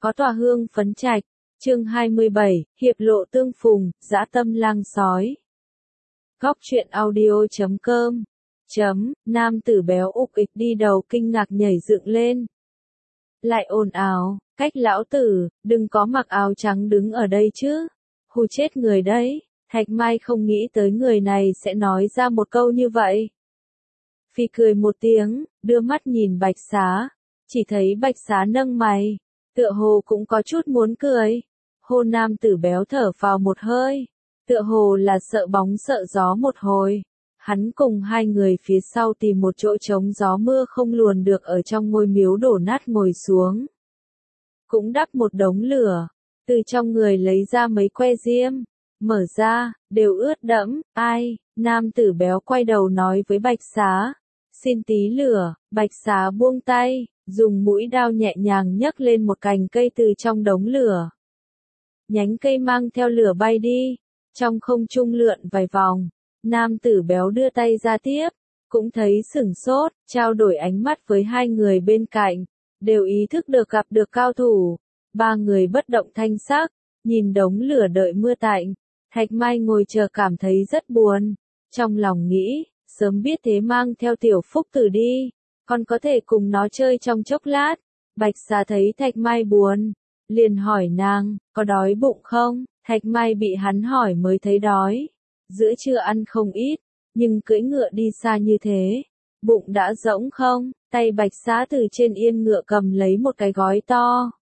có tòa hương phấn trạch. Chương 27, hiệp lộ tương phùng, dã tâm lang sói. Góc truyện audio.com. Nam tử béo ục ịch đi đầu kinh ngạc nhảy dựng lên. Lại ồn ào, cách lão tử, đừng có mặc áo trắng đứng ở đây chứ. Hù chết người đấy. Thạch Mai không nghĩ tới người này sẽ nói ra một câu như vậy. Phi cười một tiếng, đưa mắt nhìn Bạch Xá. Chỉ thấy Bạch Xá nâng mày, tựa hồ cũng có chút muốn cười. Hô nam tử béo thở vào một hơi, tựa hồ là sợ bóng sợ gió một hồi. Hắn cùng hai người phía sau tìm một chỗ trống gió mưa không luồn được ở trong ngôi miếu đổ nát ngồi xuống. Cũng đắp một đống lửa, từ trong người lấy ra mấy que diêm, mở ra, đều ướt đẫm. Ai? Nam tử béo quay đầu nói với Bạch Xá. Xin tí lửa. Bạch Xá buông tay, dùng mũi đao nhẹ nhàng nhấc lên một cành cây từ trong đống lửa. Nhánh cây mang theo lửa bay đi, trong không trung lượn vài vòng. Nam tử béo đưa tay ra tiếp, cũng thấy sửng sốt, trao đổi ánh mắt với hai người bên cạnh, đều ý thức được gặp được cao thủ. Ba người bất động thanh sắc, nhìn đống lửa đợi mưa tạnh. Thạch Mai ngồi chờ cảm thấy rất buồn, trong lòng nghĩ, sớm biết thế mang theo tiểu Phúc Tử đi, còn có thể cùng nó chơi trong chốc lát. Bạch Xá thấy Thạch Mai buồn, liền hỏi nàng, có đói bụng không? Thạch Mai bị hắn hỏi mới thấy đói. Giữa trưa ăn không ít, nhưng cưỡi ngựa đi xa như thế, bụng đã rỗng không? Tay Bạch Xá từ trên yên ngựa cầm lấy một cái gói to,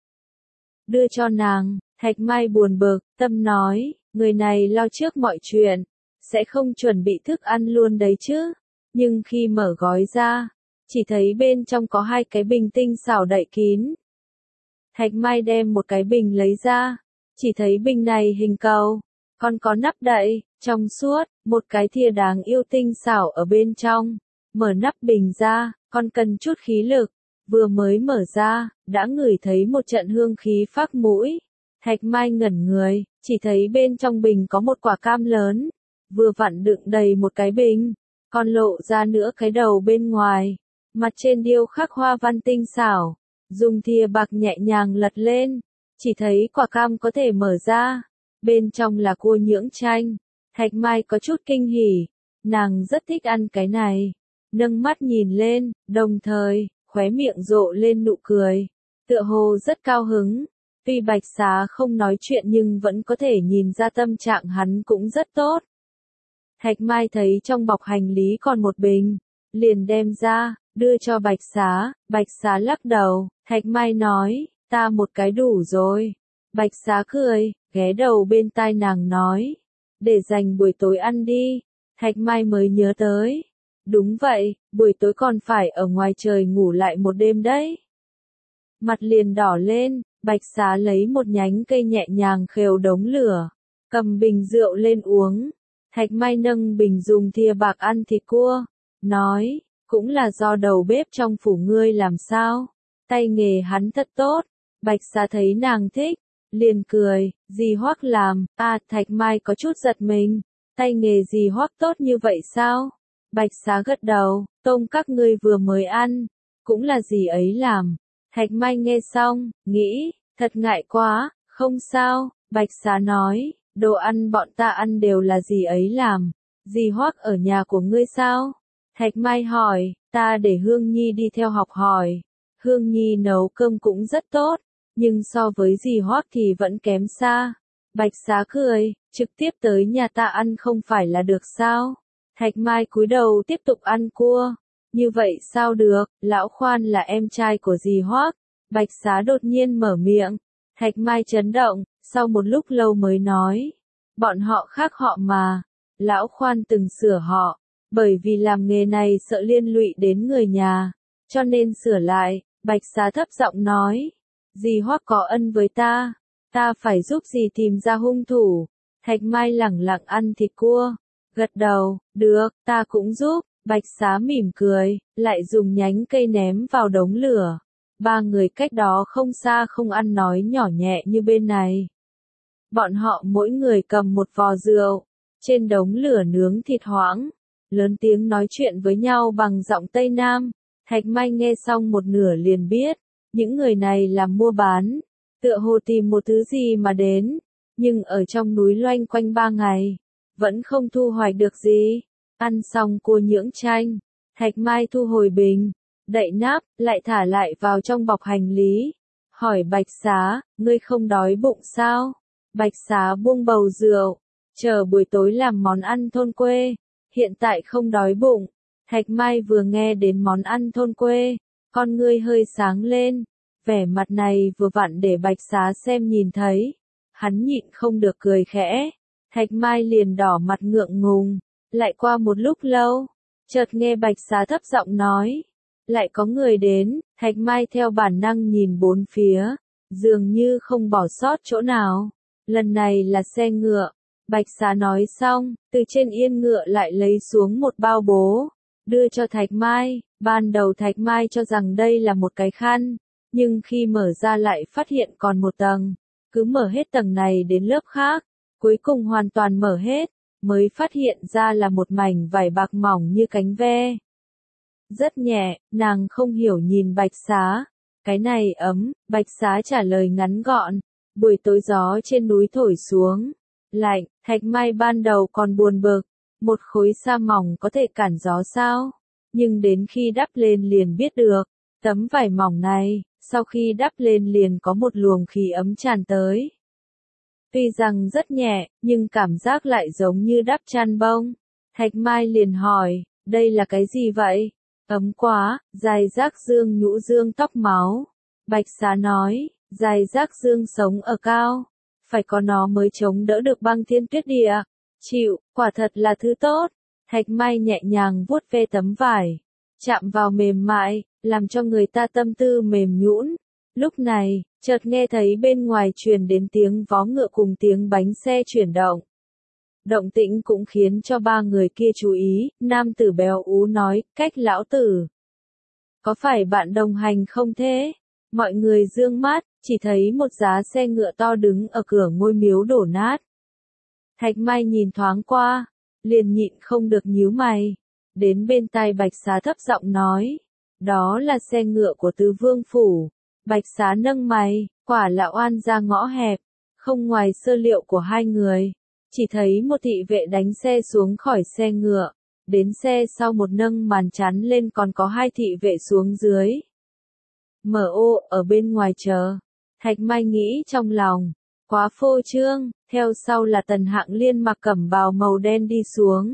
đưa cho nàng. Thạch Mai buồn bực, tâm nói, người này lo trước mọi chuyện, sẽ không chuẩn bị thức ăn luôn đấy chứ. Nhưng khi mở gói ra, chỉ thấy bên trong có hai cái bình tinh xảo đậy kín. Thạch Mai đem một cái bình lấy ra, chỉ thấy bình này hình cầu, còn có nắp đậy, trong suốt, một cái thìa đáng yêu tinh xảo ở bên trong. Mở nắp bình ra, còn cần chút khí lực, vừa mới mở ra, đã ngửi thấy một trận hương khí phác mũi. Thạch Mai ngẩn người, chỉ thấy bên trong bình có một quả cam lớn, vừa vặn đựng đầy một cái bình, còn lộ ra nữa cái đầu bên ngoài, mặt trên điêu khắc hoa văn tinh xảo, dùng thìa bạc nhẹ nhàng lật lên, chỉ thấy quả cam có thể mở ra, bên trong là cua nhưỡng chanh. Thạch Mai có chút kinh hỉ, nàng rất thích ăn cái này, nâng mắt nhìn lên, đồng thời, khóe miệng rộ lên nụ cười, tựa hồ rất cao hứng. Tuy Bạch Xá không nói chuyện nhưng vẫn có thể nhìn ra tâm trạng hắn cũng rất tốt. Thạch Mai thấy trong bọc hành lý còn một bình, liền đem ra, đưa cho Bạch Xá. Bạch Xá lắc đầu. Thạch Mai nói, ta một cái đủ rồi. Bạch Xá cười, ghé đầu bên tai nàng nói, để dành buổi tối ăn đi. Thạch Mai mới nhớ tới, đúng vậy, buổi tối còn phải ở ngoài trời ngủ lại một đêm đấy. Mặt liền đỏ lên. Bạch Xá lấy một nhánh cây nhẹ nhàng khều đống lửa, cầm bình rượu lên uống. Thạch Mai nâng bình dùng thìa bạc ăn thịt cua, nói, cũng là do đầu bếp trong phủ ngươi làm sao, tay nghề hắn thật tốt. Bạch Xá thấy nàng thích, liền cười, dì Hoắc làm. Thạch Mai có chút giật mình, tay nghề dì Hoắc tốt như vậy sao? Bạch Xá gật đầu, tôm các ngươi vừa mới ăn, cũng là dì ấy làm. Thạch Mai nghe xong, nghĩ, thật ngại quá, không sao. Bạch Xá nói, đồ ăn bọn ta ăn đều là dì ấy làm. Dì Hoắc ở nhà của ngươi sao? Thạch Mai hỏi, ta để Hương Nhi đi theo học hỏi. Hương Nhi nấu cơm cũng rất tốt, nhưng so với dì Hoắc thì vẫn kém xa. Bạch Xá cười, trực tiếp tới nhà ta ăn không phải là được sao? Thạch Mai cúi đầu tiếp tục ăn cua. Như vậy sao được, lão Khoan là em trai của dì Hoắc. Bạch Xá đột nhiên mở miệng. Thạch Mai chấn động, sau một lúc lâu mới nói, bọn họ khác họ mà. Lão Khoan từng sửa họ, bởi vì làm nghề này sợ liên lụy đến người nhà, cho nên sửa lại. Bạch Xá thấp giọng nói, dì Hoắc có ân với ta phải giúp dì tìm ra hung thủ. Thạch Mai lẳng lặng ăn thịt cua, gật đầu, được, ta cũng giúp. Bạch Xá mỉm cười, lại dùng nhánh cây ném vào đống lửa. Ba người cách đó không xa không ăn nói nhỏ nhẹ như bên này. Bọn họ mỗi người cầm một vò rượu, trên đống lửa nướng thịt hoãng, lớn tiếng nói chuyện với nhau bằng giọng Tây Nam. Thạch Mai nghe xong một nửa liền biết, những người này làm mua bán, tựa hồ tìm một thứ gì mà đến, nhưng ở trong núi loanh quanh 3 ngày, vẫn không thu hoạch được gì. Ăn xong cua nhưỡng chanh, Thạch Mai thu hồi bình, đậy nắp, lại thả lại vào trong bọc hành lý. Hỏi Bạch Xá, ngươi không đói bụng sao? Bạch Xá buông bầu rượu, chờ buổi tối làm món ăn thôn quê, hiện tại không đói bụng. Thạch Mai vừa nghe đến món ăn thôn quê, con ngươi hơi sáng lên, vẻ mặt này vừa vặn để Bạch Xá xem nhìn thấy. Hắn nhịn không được cười khẽ, Thạch Mai liền đỏ mặt ngượng ngùng. Lại qua một lúc lâu, chợt nghe Bạch Xá thấp giọng nói, lại có người đến. Thạch Mai theo bản năng nhìn bốn phía, dường như không bỏ sót chỗ nào. Lần này là xe ngựa. Bạch Xá nói xong, từ trên yên ngựa lại lấy xuống một bao bố, đưa cho Thạch Mai. Ban đầu Thạch Mai cho rằng đây là một cái khăn, nhưng khi mở ra lại phát hiện còn một tầng, cứ mở hết tầng này đến lớp khác, cuối cùng hoàn toàn mở hết, mới phát hiện ra là một mảnh vải bạc mỏng như cánh ve. Rất nhẹ, nàng không hiểu nhìn Bạch Xá, cái này ấm. Bạch Xá trả lời ngắn gọn, buổi tối gió trên núi thổi xuống, lạnh. Thạch Mai ban đầu còn buồn bực, một khối sa mỏng có thể cản gió sao? Nhưng đến khi đắp lên liền biết được, tấm vải mỏng này, sau khi đắp lên liền có một luồng khí ấm tràn tới. Tuy rằng rất nhẹ, nhưng cảm giác lại giống như đắp chăn bông. Thạch Mai liền hỏi, đây là cái gì vậy? Ấm quá. Dài Giác Dương nhũ dương tóc máu. Bạch Xá nói, Dài Giác Dương sống ở cao, phải có nó mới chống đỡ được băng thiên tuyết địa. Chịu, quả thật là thứ tốt. Thạch Mai nhẹ nhàng vuốt ve tấm vải, chạm vào mềm mại, làm cho người ta tâm tư mềm nhũn. Lúc này, chợt nghe thấy bên ngoài truyền đến tiếng vó ngựa cùng tiếng bánh xe chuyển động. Động tĩnh cũng khiến cho ba người kia chú ý. Nam tử béo ú nói, cách lão tử, có phải bạn đồng hành không thế? Mọi người dương mắt, chỉ thấy một giá xe ngựa to đứng ở cửa ngôi miếu đổ nát. Thạch Mai nhìn thoáng qua, liền nhịn không được nhíu mày, đến bên tai Bạch Xá thấp giọng nói, đó là xe ngựa của Tứ Vương Phủ. Bạch Xá nâng mày, quả là oan ra ngõ hẹp, không ngoài sơ liệu của hai người, chỉ thấy một thị vệ đánh xe xuống khỏi xe ngựa, đến xe sau một nâng màn chắn lên còn có hai thị vệ xuống dưới. M.O. ở bên ngoài chờ. Thạch Mai nghĩ trong lòng, quá phô trương. Theo sau là Tần Hạng Liên mặc cẩm bào màu đen đi xuống,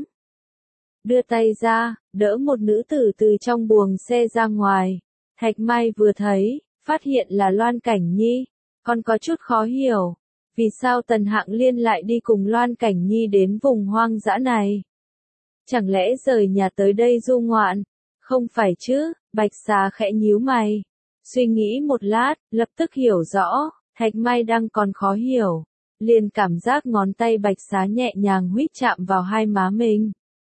đưa tay ra, đỡ một nữ tử từ trong buồng xe ra ngoài. Thạch Mai vừa thấy, phát hiện là Loan Cảnh Nhi, còn có chút khó hiểu, vì sao Tần Hạng Liên lại đi cùng Loan Cảnh Nhi đến vùng hoang dã này? Chẳng lẽ rời nhà tới đây du ngoạn? Không phải chứ? Bạch Xá khẽ nhíu mày, suy nghĩ một lát, lập tức hiểu rõ. Thạch Mai đang còn khó hiểu, liền cảm giác ngón tay Bạch Xá nhẹ nhàng huýt chạm vào hai má mình.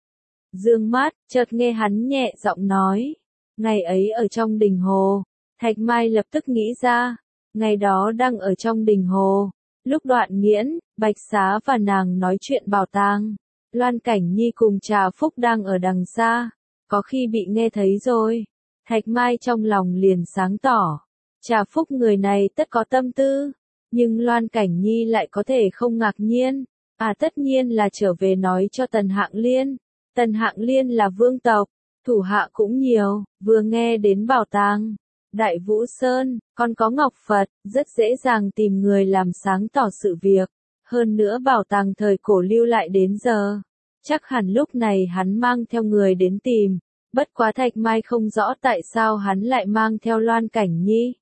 Dương mắt, chợt nghe hắn nhẹ giọng nói, ngày ấy ở trong đình hồ. Thạch Mai lập tức nghĩ ra, ngày đó đang ở trong đình hồ, lúc Đoạn Nghiễn, Bạch Xá và nàng nói chuyện bảo tàng, Loan Cảnh Nhi cùng Trà Phúc đang ở đằng xa, có khi bị nghe thấy rồi. Thạch Mai trong lòng liền sáng tỏ, Trà Phúc người này tất có tâm tư, nhưng Loan Cảnh Nhi lại có thể không ngạc nhiên. À tất nhiên là trở về nói cho Tần Hạng Liên. Tần Hạng Liên là vương tộc, thủ hạ cũng nhiều, vừa nghe đến bảo tàng Đại Vũ Sơn, còn có Ngọc Phật, rất dễ dàng tìm người làm sáng tỏ sự việc. Hơn nữa bảo tàng thời cổ lưu lại đến giờ, chắc hẳn lúc này hắn mang theo người đến tìm. Bất quá Thạch Mai không rõ tại sao hắn lại mang theo Loan Cảnh Nhi.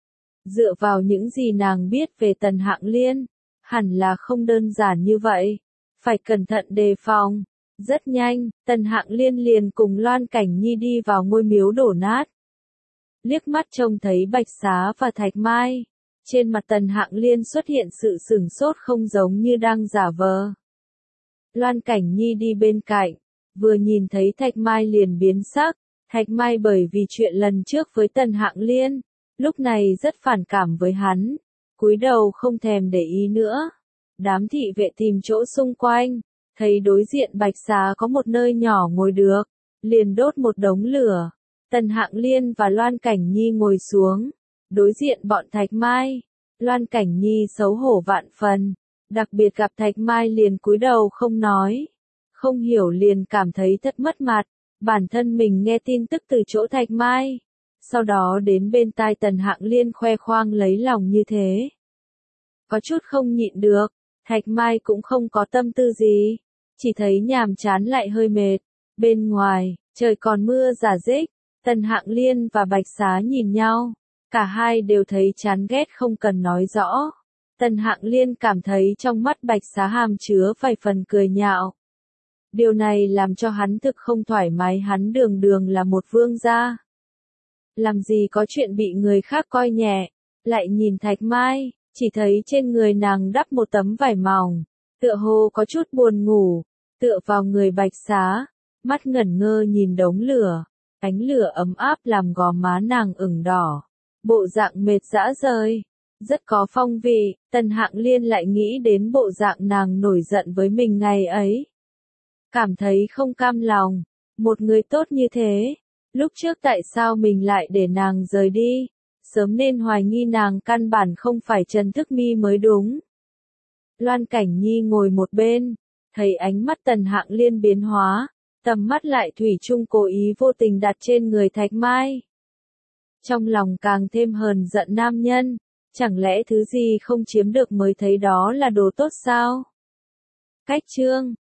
Dựa vào những gì nàng biết về Tần Hạng Liên, hẳn là không đơn giản như vậy, phải cẩn thận đề phòng. Rất nhanh, Tần Hạng Liên liền cùng Loan Cảnh Nhi đi vào ngôi miếu đổ nát. Liếc mắt trông thấy Bạch Xá và Thạch Mai, trên mặt Tần Hạng Liên xuất hiện sự sửng sốt không giống như đang giả vờ. Loan Cảnh Nhi đi bên cạnh, vừa nhìn thấy Thạch Mai liền biến sắc. Thạch Mai bởi vì chuyện lần trước với Tần Hạng Liên, lúc này rất phản cảm với hắn, cúi đầu không thèm để ý nữa. Đám thị vệ tìm chỗ xung quanh, thấy đối diện Bạch Xá có một nơi nhỏ ngồi được, liền đốt một đống lửa. Tần Hạng Liên và Loan Cảnh Nhi ngồi xuống, đối diện bọn Thạch Mai. Loan Cảnh Nhi xấu hổ vạn phần, đặc biệt gặp Thạch Mai liền cúi đầu không nói. Không hiểu liền cảm thấy thật mất mặt, bản thân mình nghe tin tức từ chỗ Thạch Mai. Sau đó đến bên tai Tần Hạng Liên khoe khoang lấy lòng như thế. Có chút không nhịn được, Thạch Mai cũng không có tâm tư gì, chỉ thấy nhàm chán lại hơi mệt. Bên ngoài, trời còn mưa rả rích, Tần Hạng Liên và Bạch Xá nhìn nhau, cả hai đều thấy chán ghét không cần nói rõ. Tần Hạng Liên cảm thấy trong mắt Bạch Xá hàm chứa vài phần cười nhạo. Điều này làm cho hắn thực không thoải mái, hắn đường đường là một vương gia. Làm gì có chuyện bị người khác coi nhẹ, lại nhìn Thạch Mai, chỉ thấy trên người nàng đắp một tấm vải mỏng, tựa hồ có chút buồn ngủ, tựa vào người Bạch Xá, mắt ngẩn ngơ nhìn đống lửa, ánh lửa ấm áp làm gò má nàng ửng đỏ, bộ dạng mệt dã rời, rất có phong vị. Tần Hạng Liên lại nghĩ đến bộ dạng nàng nổi giận với mình ngày ấy, cảm thấy không cam lòng, một người tốt như thế, lúc trước tại sao mình lại để nàng rời đi, sớm nên hoài nghi nàng căn bản không phải Trần Thức Mi mới đúng. Loan Cảnh Nhi ngồi một bên, thấy ánh mắt Tần Hạng Liên biến hóa, tầm mắt lại thủy chung cố ý vô tình đặt trên người Thạch Mai. Trong lòng càng thêm hờn giận nam nhân, chẳng lẽ thứ gì không chiếm được mới thấy đó là đồ tốt sao? Cách chương